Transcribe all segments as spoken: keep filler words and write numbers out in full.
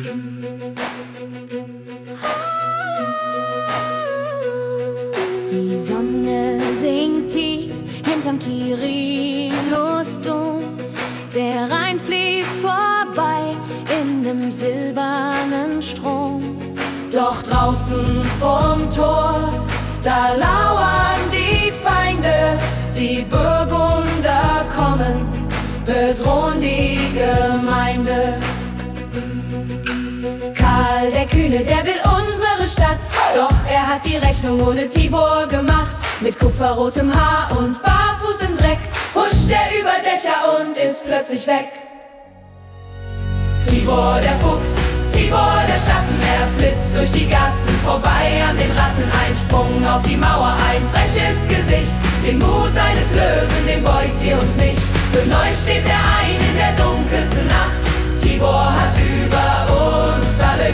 Die Sonne sinkt tief hinterm Quirinusdom. Der Rhein fließt vorbei in nem silbernen Strom. Doch draußen vorm Tor, da lauern die Feinde. Die Burgunder kommen, bedrohen die Gemeinde. Karl der Kühne, der will unsere Stadt, doch er hat die Rechnung ohne Tibor gemacht. Mit kupferrotem Haar und barfuß im Dreck huscht er über Dächer und ist plötzlich weg. Tibor der Fuchs, Tibor der Schatten, er flitzt durch die Gassen vorbei an den Ratten. Ein Sprung auf die Mauer, ein freches Gesicht, den Mut eines Löwen, den beugt ihr uns nicht. Für neu steht er ein in der dunkelsten Nacht. Tibor hat über uns alle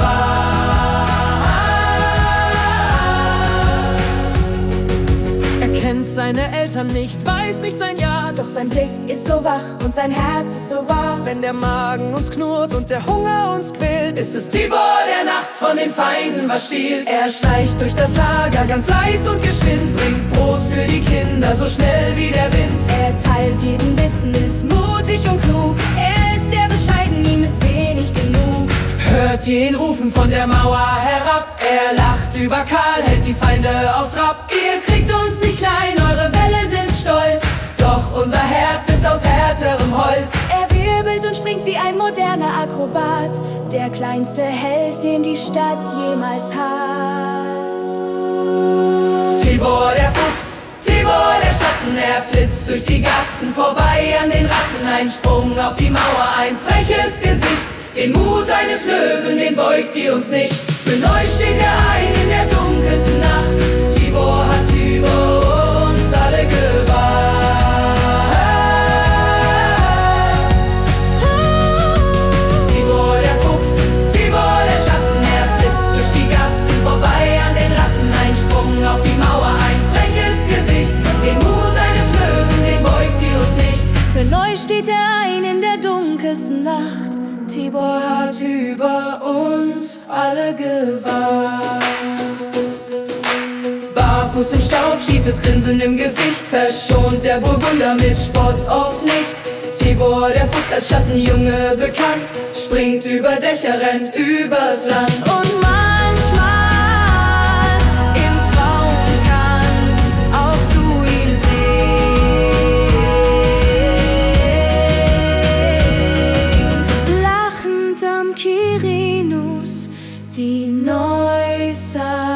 Gewalt. Er kennt seine Eltern nicht, weiß nicht sein Jahr, doch sein Blick ist so wach und sein Herz ist so wahr. Wenn der Magen uns knurrt und der Hunger uns quält, ist es Tibor, der nachts von den Feinden was stiehlt. Er schleicht durch das Lager ganz leis und geschwind, bringt Brot für die Kinder so schnell wie der Wind. Er teilt jeden Bissen, ist mutig und klug. Er ist sehr bescheiden, ihm ist wenig genug. Hört ihr ihn rufen von der Mauer herab? Er lacht über Karl, hält die Feinde auf Trab. Ihr kriegt uns nicht klein, eure Wälle sind stolz, doch unser Herz ist aus härterem Holz. Er wirbelt und springt wie ein moderner Akrobat, der kleinste Held, den die Stadt jemals hat. Tibor der Fuchs, Tibor der Schatten, er flitzt durch die Gassen vorbei an den Ratten. Ein Sprung auf die Mauer, ein freches Gesicht, den Mut eines Löwen, den beugt ihr uns nicht. Für neu steht er ein in der dunkelsten Nacht. Tibor hat über uns alle Gewalt. Tibor der Fuchs, Tibor der Schatten, er flitzt durch die Gassen vorbei an den Ratten. Ein Sprung auf die Mauer, ein freches Gesicht, den Mut eines Löwen, den beugt ihr uns nicht. Für neu steht er ein in der dunkelsten Nacht. Tibor hat über uns alle Gewalt. Barfuß im Staub, schiefes Grinsen im Gesicht, verschont der Burgunder mit Spott oft nicht. Tibor der Fuchs als Schattenjunge bekannt, springt über Dächer, rennt übers Land. Und manchmal im Traum kannst auch du ihn sehen. Lachend am Quirinus, die Neusser.